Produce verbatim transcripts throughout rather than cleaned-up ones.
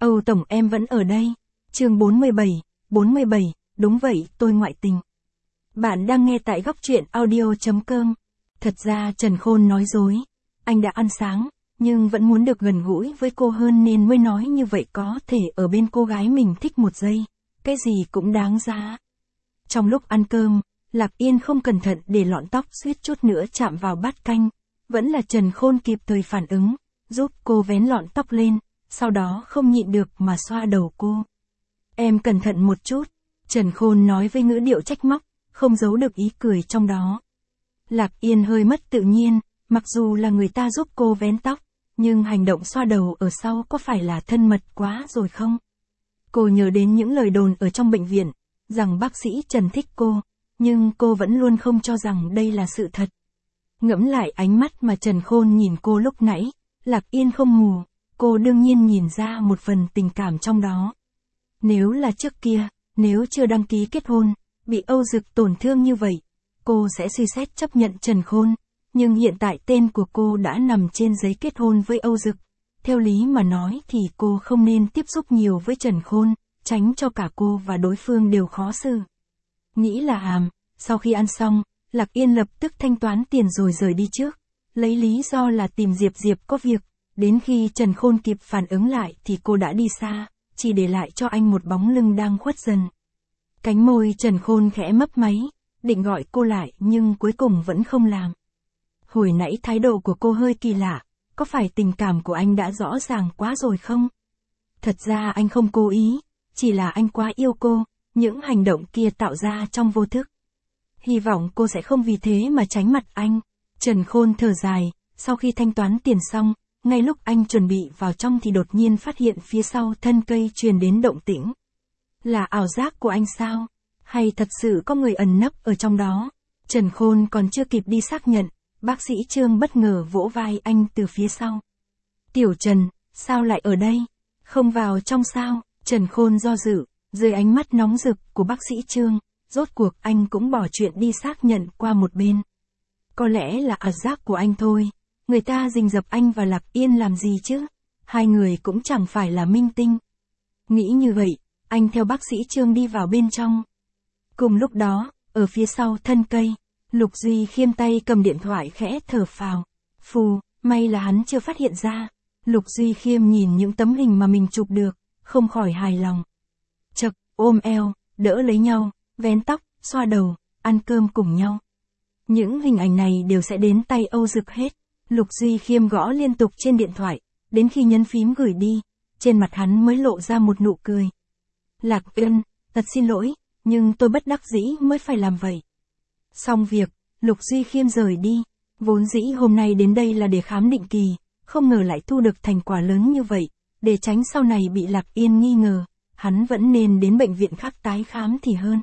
Âu Tổng em vẫn ở đây. Chương bốn mươi bảy, bốn mươi bảy, đúng vậy, tôi ngoại tình. Bạn đang nghe tại góc truyện audio chấm com. Thật ra Trần Khôn nói dối. Anh đã ăn sáng, nhưng vẫn muốn được gần gũi với cô hơn nên mới nói như vậy, có thể ở bên cô gái mình thích một giây. Cái gì cũng đáng giá. Trong lúc ăn cơm, Lạc Yên không cẩn thận để lọn tóc suýt chút nữa chạm vào bát canh. Vẫn là Trần Khôn kịp thời phản ứng, giúp cô vén lọn tóc lên, sau đó không nhịn được mà xoa đầu cô. Em cẩn thận một chút, Trần Khôn nói với ngữ điệu trách móc, không giấu được ý cười trong đó. Lạc Yên hơi mất tự nhiên, mặc dù là người ta giúp cô vén tóc, nhưng hành động xoa đầu ở sau có phải là thân mật quá rồi không? Cô nhớ đến những lời đồn ở trong bệnh viện, rằng bác sĩ Trần thích cô, nhưng cô vẫn luôn không cho rằng đây là sự thật. Ngẫm lại ánh mắt mà Trần Khôn nhìn cô lúc nãy, Lạc Yên không mù, cô đương nhiên nhìn ra một phần tình cảm trong đó. Nếu là trước kia, nếu chưa đăng ký kết hôn, bị Âu Dực tổn thương như vậy, cô sẽ suy xét chấp nhận Trần Khôn, nhưng hiện tại tên của cô đã nằm trên giấy kết hôn với Âu Dực. Theo lý mà nói thì cô không nên tiếp xúc nhiều với Trần Khôn, tránh cho cả cô và đối phương đều khó xử. Nghĩ là hàm, sau khi ăn xong, Lạc Yên lập tức thanh toán tiền rồi rời đi trước, lấy lý do là tìm Diệp Diệp có việc. Đến khi Trần Khôn kịp phản ứng lại thì cô đã đi xa, chỉ để lại cho anh một bóng lưng đang khuất dần. Cánh môi Trần Khôn khẽ mấp máy, định gọi cô lại nhưng cuối cùng vẫn không làm. Hồi nãy thái độ của cô hơi kỳ lạ, có phải tình cảm của anh đã rõ ràng quá rồi không? Thật ra anh không cố ý, chỉ là anh quá yêu cô, những hành động kia tạo ra trong vô thức. Hy vọng cô sẽ không vì thế mà tránh mặt anh. Trần Khôn thở dài, sau khi thanh toán tiền xong, ngay lúc anh chuẩn bị vào trong thì đột nhiên phát hiện phía sau thân cây truyền đến động tĩnh. Là ảo giác của anh sao? Hay thật sự có người ẩn nấp ở trong đó? Trần Khôn còn chưa kịp đi xác nhận, bác sĩ Trương bất ngờ vỗ vai anh từ phía sau. Tiểu Trần, sao lại ở đây? Không vào trong sao? Trần Khôn do dự, dưới ánh mắt nóng rực của bác sĩ Trương, rốt cuộc anh cũng bỏ chuyện đi xác nhận qua một bên. Có lẽ là ảo giác của anh thôi. Người ta rình rập anh và Lạc Yên làm gì chứ? Hai người cũng chẳng phải là minh tinh. Nghĩ như vậy, anh theo bác sĩ Trương đi vào bên trong. Cùng lúc đó, ở phía sau thân cây, Lục Duy Khiêm tay cầm điện thoại khẽ thở phào. Phù, may là hắn chưa phát hiện ra. Lục Duy Khiêm nhìn những tấm hình mà mình chụp được, không khỏi hài lòng. Chật, ôm eo, đỡ lấy nhau, vén tóc, xoa đầu, ăn cơm cùng nhau. Những hình ảnh này đều sẽ đến tay Âu Dực hết. Lục Duy Khiêm gõ liên tục trên điện thoại, đến khi nhấn phím gửi đi, trên mặt hắn mới lộ ra một nụ cười. Lạc Yên, thật xin lỗi, nhưng tôi bất đắc dĩ mới phải làm vậy. Xong việc, Lục Duy Khiêm rời đi, vốn dĩ hôm nay đến đây là để khám định kỳ, không ngờ lại thu được thành quả lớn như vậy, để tránh sau này bị Lạc Yên nghi ngờ, hắn vẫn nên đến bệnh viện khác tái khám thì hơn.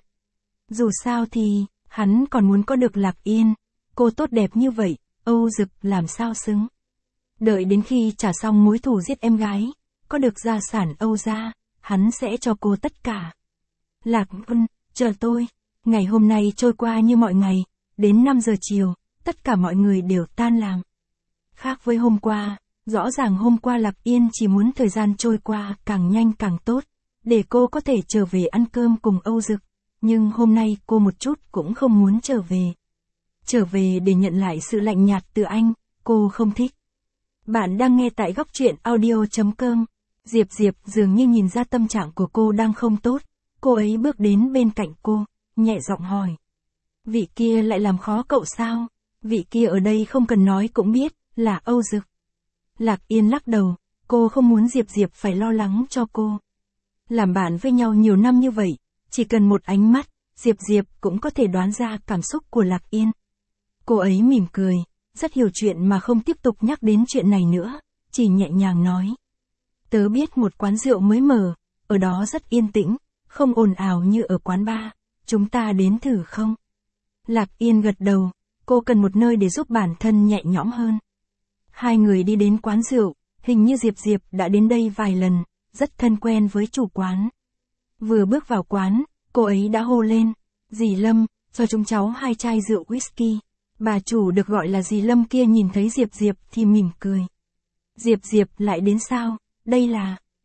Dù sao thì, hắn còn muốn có được Lạc Yên, cô tốt đẹp như vậy. Âu Dực làm sao xứng. Đợi đến khi trả xong mối thù giết em gái, có được gia sản Âu gia, hắn sẽ cho cô tất cả. Lạc Vân, chờ tôi. Ngày hôm nay trôi qua như mọi ngày, đến năm giờ chiều, tất cả mọi người đều tan làm. Khác với hôm qua, rõ ràng hôm qua Lạc Yên chỉ muốn thời gian trôi qua càng nhanh càng tốt, để cô có thể trở về ăn cơm cùng Âu Dực, nhưng hôm nay cô một chút cũng không muốn trở về. Trở về để nhận lại sự lạnh nhạt từ anh, cô không thích. Bạn đang nghe tại góc truyện audio chấm com. Diệp Diệp dường như nhìn ra tâm trạng của cô đang không tốt, cô ấy bước đến bên cạnh cô, nhẹ giọng hỏi. Vị kia lại làm khó cậu sao? Vị kia ở đây không cần nói cũng biết, là Âu Dực. Lạc Yên lắc đầu, cô không muốn Diệp Diệp phải lo lắng cho cô. Làm bạn với nhau nhiều năm như vậy, chỉ cần một ánh mắt, Diệp Diệp cũng có thể đoán ra cảm xúc của Lạc Yên. Cô ấy mỉm cười, rất hiểu chuyện mà không tiếp tục nhắc đến chuyện này nữa, chỉ nhẹ nhàng nói. Tớ biết một quán rượu mới mở, ở đó rất yên tĩnh, không ồn ào như ở quán bar, chúng ta đến thử không? Lạc Yên gật đầu, cô cần một nơi để giúp bản thân nhẹ nhõm hơn. Hai người đi đến quán rượu, hình như Diệp Diệp đã đến đây vài lần, rất thân quen với chủ quán. Vừa bước vào quán, cô ấy đã hô lên, dì Lâm, cho chúng cháu hai chai rượu whisky. Bà chủ được gọi là dì Lâm kia nhìn thấy Diệp Diệp thì mỉm cười. Diệp Diệp lại đến sao? Đây là...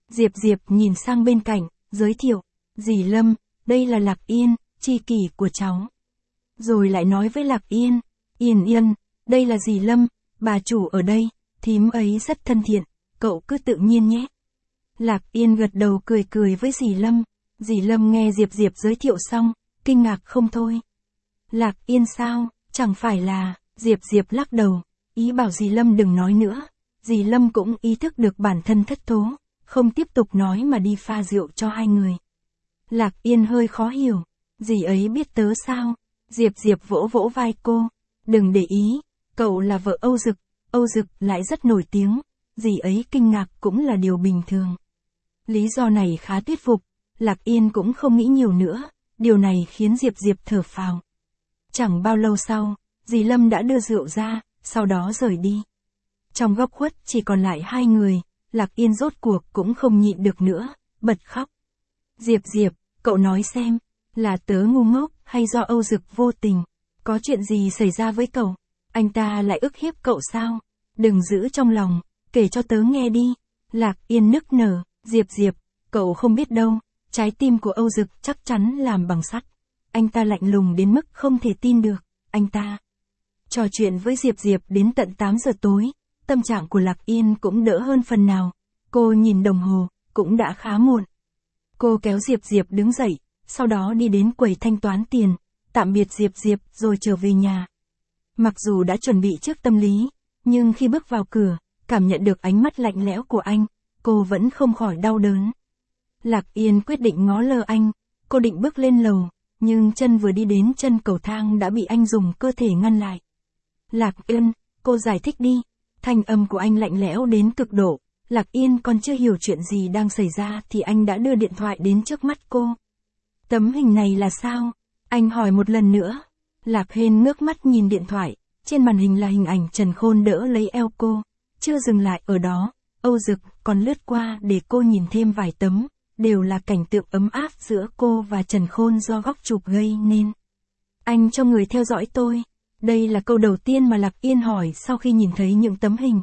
Diệp Diệp nhìn sang bên cạnh, giới thiệu, dì Lâm, đây là Lạc Yên, tri kỷ của cháu. Rồi lại nói với Lạc Yên, Yên Yên, đây là dì Lâm, bà chủ ở đây, thím ấy rất thân thiện, cậu cứ tự nhiên nhé. Lạc Yên gật đầu cười cười với dì Lâm, dì Lâm nghe Diệp Diệp giới thiệu xong, kinh ngạc không thôi. Lạc Yên sao, chẳng phải là, Diệp Diệp lắc đầu, ý bảo dì Lâm đừng nói nữa, dì Lâm cũng ý thức được bản thân thất thố, không tiếp tục nói mà đi pha rượu cho hai người. Lạc Yên hơi khó hiểu, dì ấy biết tớ sao, Diệp Diệp vỗ vỗ vai cô, đừng để ý, cậu là vợ Âu Dực, Âu Dực lại rất nổi tiếng, dì ấy kinh ngạc cũng là điều bình thường. Lý do này khá thuyết phục, Lạc Yên cũng không nghĩ nhiều nữa, điều này khiến Diệp Diệp thở phào. Chẳng bao lâu sau, dì Lâm đã đưa rượu ra, sau đó rời đi. Trong góc khuất chỉ còn lại hai người, Lạc Yên rốt cuộc cũng không nhịn được nữa, bật khóc. Diệp Diệp, cậu nói xem, là tớ ngu ngốc hay do Âu Dực vô tình? Có chuyện gì xảy ra với cậu? Anh ta lại ức hiếp cậu sao? Đừng giữ trong lòng, kể cho tớ nghe đi. Lạc Yên nức nở, Diệp Diệp, cậu không biết đâu, trái tim của Âu Dực chắc chắn làm bằng sắt. Anh ta lạnh lùng đến mức không thể tin được, anh ta. Trò chuyện với Diệp Diệp đến tận tám giờ tối, tâm trạng của Lạc Yên cũng đỡ hơn phần nào. Cô nhìn đồng hồ, cũng đã khá muộn. Cô kéo Diệp Diệp đứng dậy, sau đó đi đến quầy thanh toán tiền, tạm biệt Diệp Diệp rồi trở về nhà. Mặc dù đã chuẩn bị trước tâm lý, nhưng khi bước vào cửa, cảm nhận được ánh mắt lạnh lẽo của anh, cô vẫn không khỏi đau đớn. Lạc Yên quyết định ngó lơ anh, cô định bước lên lầu, nhưng chân vừa đi đến chân cầu thang đã bị anh dùng cơ thể ngăn lại. Lạc Yên, cô giải thích đi. Thanh âm của anh lạnh lẽo đến cực độ, Lạc Yên còn chưa hiểu chuyện gì đang xảy ra thì anh đã đưa điện thoại đến trước mắt cô. Tấm hình này là sao? Anh hỏi một lần nữa. Lạc Hên ngước mắt nhìn điện thoại, trên màn hình là hình ảnh Trần Khôn đỡ lấy eo cô. Chưa dừng lại ở đó, Âu Dực còn lướt qua để cô nhìn thêm vài tấm, đều là cảnh tượng ấm áp giữa cô và Trần Khôn do góc chụp gây nên. Anh cho người theo dõi tôi. Đây là câu đầu tiên mà Lạc Yên hỏi sau khi nhìn thấy những tấm hình.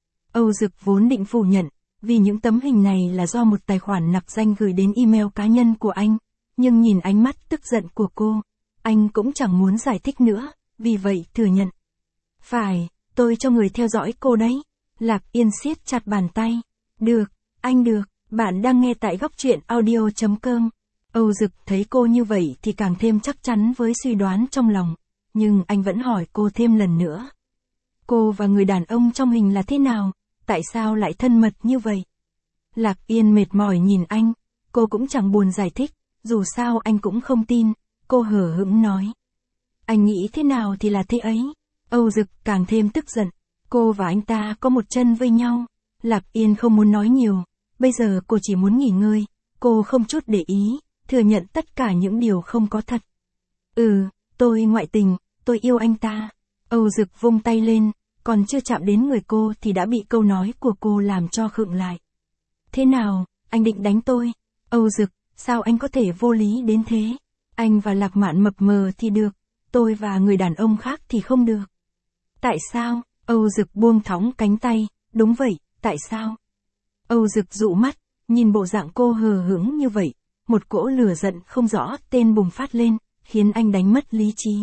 Âu Dực vốn định phủ nhận, vì những tấm hình này là do một tài khoản nặc danh gửi đến email cá nhân của anh, nhưng nhìn ánh mắt tức giận của cô, anh cũng chẳng muốn giải thích nữa, vì vậy thừa nhận. Phải, tôi cho người theo dõi cô đấy. Lạc Yên siết chặt bàn tay. Được, anh được, bạn đang nghe tại góc truyện audio chấm com. Âu Dực thấy cô như vậy thì càng thêm chắc chắn với suy đoán trong lòng. Nhưng anh vẫn hỏi cô thêm lần nữa. Cô và người đàn ông trong hình là thế nào? Tại sao lại thân mật như vậy? Lạc Yên mệt mỏi nhìn anh. Cô cũng chẳng buồn giải thích. Dù sao anh cũng không tin. Cô hờ hững nói. Anh nghĩ thế nào thì là thế ấy. Âu Dực càng thêm tức giận. Cô và anh ta có một chân với nhau. Lạc Yên không muốn nói nhiều. Bây giờ cô chỉ muốn nghỉ ngơi. Cô không chút để ý. Thừa nhận tất cả những điều không có thật. Ừ. Tôi ngoại tình, tôi yêu anh ta. Âu Dực vung tay lên, còn chưa chạm đến người cô thì đã bị câu nói của cô làm cho khựng lại. Thế nào, anh định đánh tôi? Âu Dực, sao anh có thể vô lý đến thế? Anh và Lạc Mạn mập mờ thì được, tôi và người đàn ông khác thì không được. Tại sao? Âu Dực buông thõng cánh tay, đúng vậy, tại sao? Âu Dực dụ mắt, nhìn bộ dạng cô hờ hững như vậy, một cỗ lửa giận không rõ tên bùng phát lên, khiến anh đánh mất lý trí.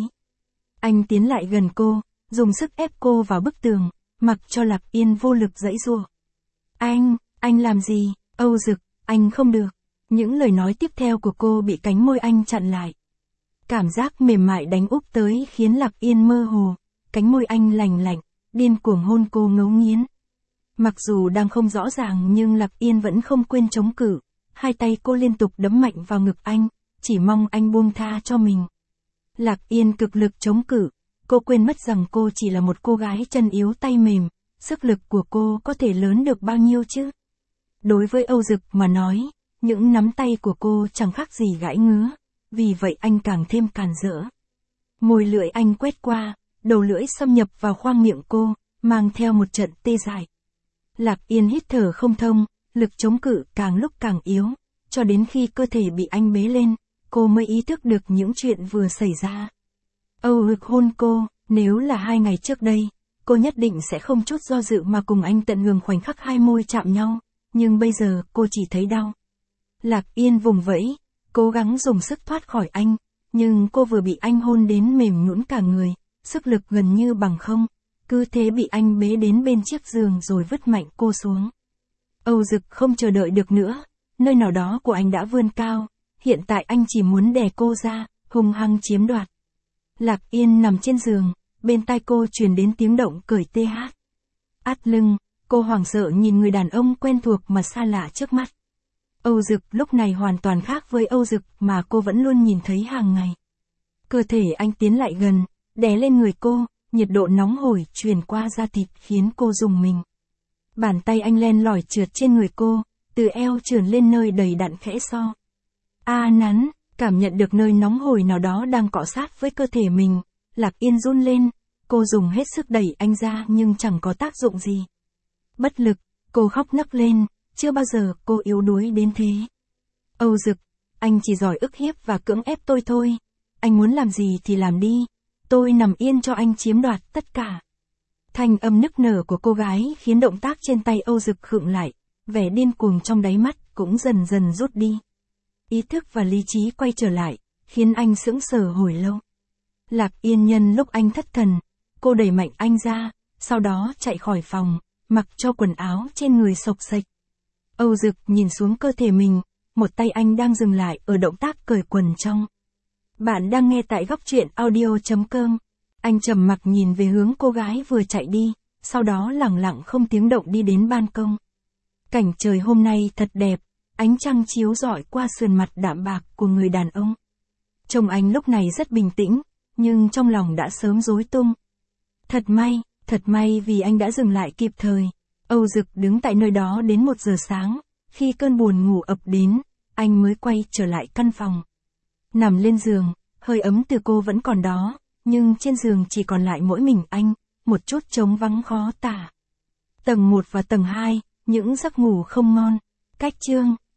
Anh tiến lại gần cô, dùng sức ép cô vào bức tường, mặc cho Lạc Yên vô lực giãy giụa. Anh, anh làm gì? Âu Dực, anh không được. Những lời nói tiếp theo của cô bị cánh môi anh chặn lại. Cảm giác mềm mại đánh úp tới khiến Lạc Yên mơ hồ, cánh môi anh lành lạnh, điên cuồng hôn cô ngấu nghiến. Mặc dù đang không rõ ràng nhưng Lạc Yên vẫn không quên chống cự, hai tay cô liên tục đấm mạnh vào ngực anh, chỉ mong anh buông tha cho mình. Lạc Yên cực lực chống cự, cô quên mất rằng cô chỉ là một cô gái chân yếu tay mềm, sức lực của cô có thể lớn được bao nhiêu chứ? Đối với Âu Dực mà nói, những nắm tay của cô chẳng khác gì gãi ngứa, vì vậy anh càng thêm càn rỡ. Môi lưỡi anh quét qua, đầu lưỡi xâm nhập vào khoang miệng cô, mang theo một trận tê dại. Lạc Yên hít thở không thông, lực chống cự càng lúc càng yếu, cho đến khi cơ thể bị anh bế lên, cô mới ý thức được những chuyện vừa xảy ra. Âu Dực hôn cô, nếu là hai ngày trước đây, cô nhất định sẽ không chút do dự mà cùng anh tận hưởng khoảnh khắc hai môi chạm nhau, nhưng bây giờ cô chỉ thấy đau. Lạc Yên vùng vẫy, cố gắng dùng sức thoát khỏi anh, nhưng cô vừa bị anh hôn đến mềm nhũn cả người, sức lực gần như bằng không, cứ thế bị anh bế đến bên chiếc giường rồi vứt mạnh cô xuống. Âu Dực không chờ đợi được nữa, nơi nào đó của anh đã vươn cao, hiện tại anh chỉ muốn đè cô ra, hung hăng chiếm đoạt. Lạc Yên nằm trên giường, bên tai cô truyền đến tiếng động cởi tê hát. Át lưng, cô hoảng sợ nhìn người đàn ông quen thuộc mà xa lạ trước mắt. Âu Dực lúc này hoàn toàn khác với Âu Dực mà cô vẫn luôn nhìn thấy hàng ngày. Cơ thể anh tiến lại gần, đè lên người cô, nhiệt độ nóng hổi truyền qua da thịt khiến cô rùng mình. Bàn tay anh len lỏi trượt trên người cô, từ eo trườn lên nơi đầy đặn khẽ so. A nắn, cảm nhận được nơi nóng hổi nào đó đang cọ sát với cơ thể mình, Lạc Yên run lên, cô dùng hết sức đẩy anh ra nhưng chẳng có tác dụng gì. Bất lực, cô khóc nấc lên, chưa bao giờ cô yếu đuối đến thế. Âu Dực, anh chỉ giỏi ức hiếp và cưỡng ép tôi thôi, anh muốn làm gì thì làm đi, tôi nằm yên cho anh chiếm đoạt tất cả. Thanh âm nức nở của cô gái khiến động tác trên tay Âu Dực khựng lại, vẻ điên cuồng trong đáy mắt cũng dần dần rút đi. Ý thức và lý trí quay trở lại, khiến anh sững sờ hồi lâu. Lạc Yên nhân lúc anh thất thần, cô đẩy mạnh anh ra, sau đó chạy khỏi phòng, mặc cho quần áo trên người xộc xệch. Âu Dực nhìn xuống cơ thể mình, một tay anh đang dừng lại ở động tác cởi quần trong. Bạn đang nghe tại góc truyện audio chấm com. Anh trầm mặc nhìn về hướng cô gái vừa chạy đi, sau đó lẳng lặng không tiếng động đi đến ban công. Cảnh trời hôm nay thật đẹp, ánh trăng chiếu rọi qua sườn mặt đạm bạc của người đàn ông. Trông anh lúc này rất bình tĩnh, nhưng trong lòng đã sớm rối tung. Thật may, thật may vì anh đã dừng lại kịp thời. Âu Dực đứng tại nơi đó đến một giờ sáng, khi cơn buồn ngủ ập đến, anh mới quay trở lại căn phòng. Nằm lên giường, hơi ấm từ cô vẫn còn đó, nhưng trên giường chỉ còn lại mỗi mình anh, một chút trống vắng khó tả. Tầng một và tầng hai, những giấc ngủ không ngon. Cách chương